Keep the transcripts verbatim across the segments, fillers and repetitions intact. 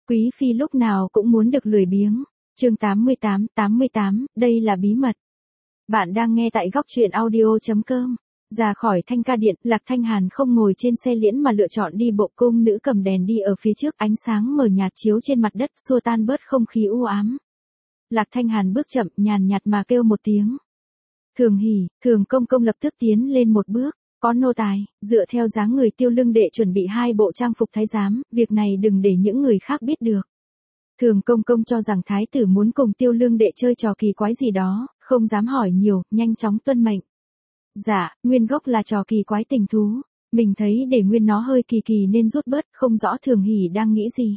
Quý phi lúc nào cũng muốn được lười biếng. Chương tám mươi tám, tám mươi tám, đây là bí mật. Bạn đang nghe tại góc truyện audio chấm com. Ra khỏi Thanh Ca Điện, Lạc Thanh Hàn không ngồi trên xe liễn mà lựa chọn đi bộ. Cung nữ cầm đèn đi ở phía trước, ánh sáng mờ nhạt chiếu trên mặt đất, xua tan bớt không khí u ám. Lạc Thanh Hàn bước chậm, nhàn nhạt mà kêu một tiếng. Thường Hỉ, Thường Công Công lập tức tiến lên một bước. Có nô tài, dựa theo dáng người Tiêu Lương đệ chuẩn bị hai bộ trang phục thái giám, việc này đừng để những người khác biết được. Thường Công Công cho rằng thái tử muốn cùng Tiêu Lương đệ chơi trò kỳ quái gì đó, không dám hỏi nhiều, nhanh chóng tuân mệnh. Dạ, nguyên gốc là trò kỳ quái tình thú, mình thấy để nguyên nó hơi kỳ kỳ nên rút bớt, không rõ Thường Hỉ đang nghĩ gì.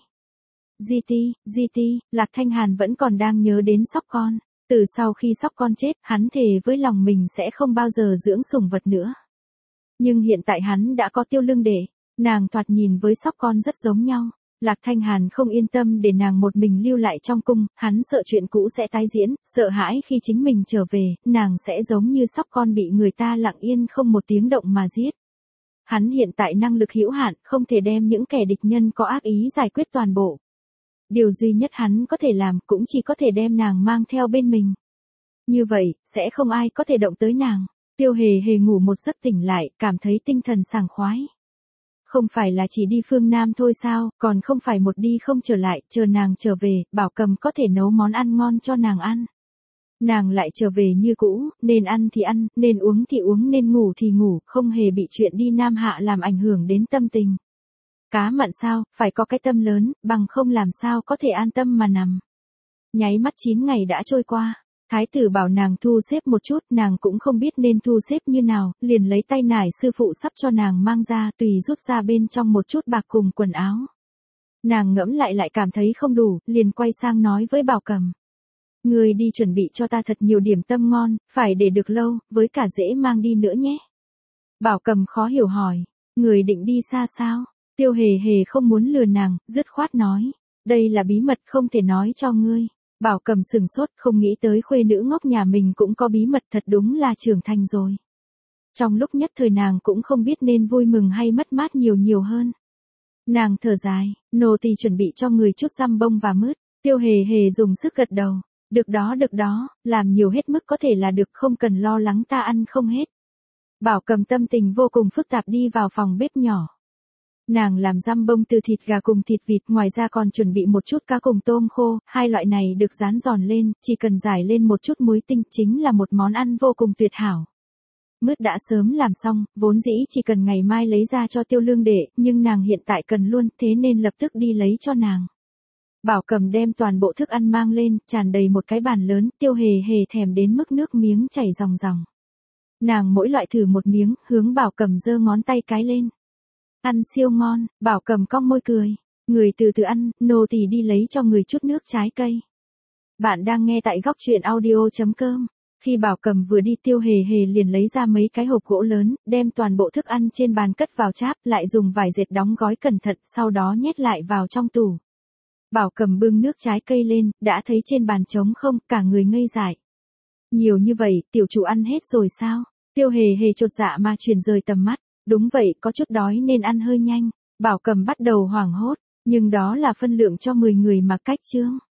Di ti, di ti, Lạc Thanh Hàn vẫn còn đang nhớ đến sóc con, từ sau khi sóc con chết, hắn thề với lòng mình sẽ không bao giờ dưỡng sủng vật nữa. Nhưng hiện tại hắn đã có Tiêu Lương đệ, nàng thoạt nhìn với sóc con rất giống nhau. Lạc Thanh Hàn không yên tâm để nàng một mình lưu lại trong cung, hắn sợ chuyện cũ sẽ tái diễn, sợ hãi khi chính mình trở về, nàng sẽ giống như sóc con bị người ta lặng yên không một tiếng động mà giết. Hắn hiện tại năng lực hữu hạn, không thể đem những kẻ địch nhân có ác ý giải quyết toàn bộ. Điều duy nhất hắn có thể làm cũng chỉ có thể đem nàng mang theo bên mình. Như vậy, sẽ không ai có thể động tới nàng. Tiêu Hề Hề ngủ một giấc tỉnh lại, cảm thấy tinh thần sảng khoái. Không phải là chỉ đi phương Nam thôi sao, còn không phải một đi không trở lại, chờ nàng trở về, Bảo Cầm có thể nấu món ăn ngon cho nàng ăn. Nàng lại trở về như cũ, nên ăn thì ăn, nên uống thì uống, nên ngủ thì ngủ, không hề bị chuyện đi Nam Hạ làm ảnh hưởng đến tâm tình. Cá mặn sao, phải có cái tâm lớn, bằng không làm sao có thể an tâm mà nằm. Nháy mắt chín ngày đã trôi qua. Thái tử bảo nàng thu xếp một chút, nàng cũng không biết nên thu xếp như nào, liền lấy tay nải sư phụ sắp cho nàng mang ra, tùy rút ra bên trong một chút bạc cùng quần áo. Nàng ngẫm lại lại cảm thấy không đủ, liền quay sang nói với Bảo Cầm. Người đi chuẩn bị cho ta thật nhiều điểm tâm ngon, phải để được lâu, với cả dễ mang đi nữa nhé. Bảo Cầm khó hiểu hỏi, người định đi xa sao? Tiêu Hề Hề không muốn lừa nàng, dứt khoát nói, đây là bí mật không thể nói cho ngươi. Bảo Cầm sừng sốt, không nghĩ tới khuê nữ ngốc nhà mình cũng có bí mật, thật đúng là trưởng thành rồi. Trong lúc nhất thời nàng cũng không biết nên vui mừng hay mất mát nhiều nhiều hơn. Nàng thở dài, nô tỳ chuẩn bị cho người chút răm bông và mứt. Tiêu Hề Hề dùng sức gật đầu, được đó được đó, làm nhiều hết mức có thể là được, không cần lo lắng ta ăn không hết. Bảo Cầm tâm tình vô cùng phức tạp đi vào phòng bếp nhỏ. Nàng làm răm bông từ thịt gà cùng thịt vịt, ngoài ra còn chuẩn bị một chút cá cùng tôm khô, hai loại này được rán giòn lên, chỉ cần rải lên một chút muối tinh, chính là một món ăn vô cùng tuyệt hảo. Mứt đã sớm làm xong, vốn dĩ chỉ cần ngày mai lấy ra cho Tiêu Lương đệ, nhưng nàng hiện tại cần luôn, thế nên lập tức đi lấy cho nàng. Bảo Cầm đem toàn bộ thức ăn mang lên, tràn đầy một cái bàn lớn, Tiêu Hề Hề thèm đến mức nước miếng chảy ròng ròng. Nàng mỗi loại thử một miếng, hướng Bảo Cầm giơ ngón tay cái lên. Ăn siêu ngon, Bảo Cầm cong môi cười. Người từ từ ăn, nô tỳ đi lấy cho người chút nước trái cây. Bạn đang nghe tại góc truyện audio chấm com. Khi Bảo Cầm vừa đi, Tiêu Hề Hề liền lấy ra mấy cái hộp gỗ lớn, đem toàn bộ thức ăn trên bàn cất vào cháp, lại dùng vải dệt đóng gói cẩn thận, sau đó nhét lại vào trong tủ. Bảo Cầm bưng nước trái cây lên, đã thấy trên bàn trống không, cả người ngây dại. Nhiều như vậy, tiểu chủ ăn hết rồi sao? Tiêu Hề Hề chột dạ mà chuyển rời tầm mắt. Đúng vậy, có chút đói nên ăn hơi nhanh. Bảo Cầm bắt đầu hoảng hốt, nhưng đó là phân lượng cho mười người mà cách chướng.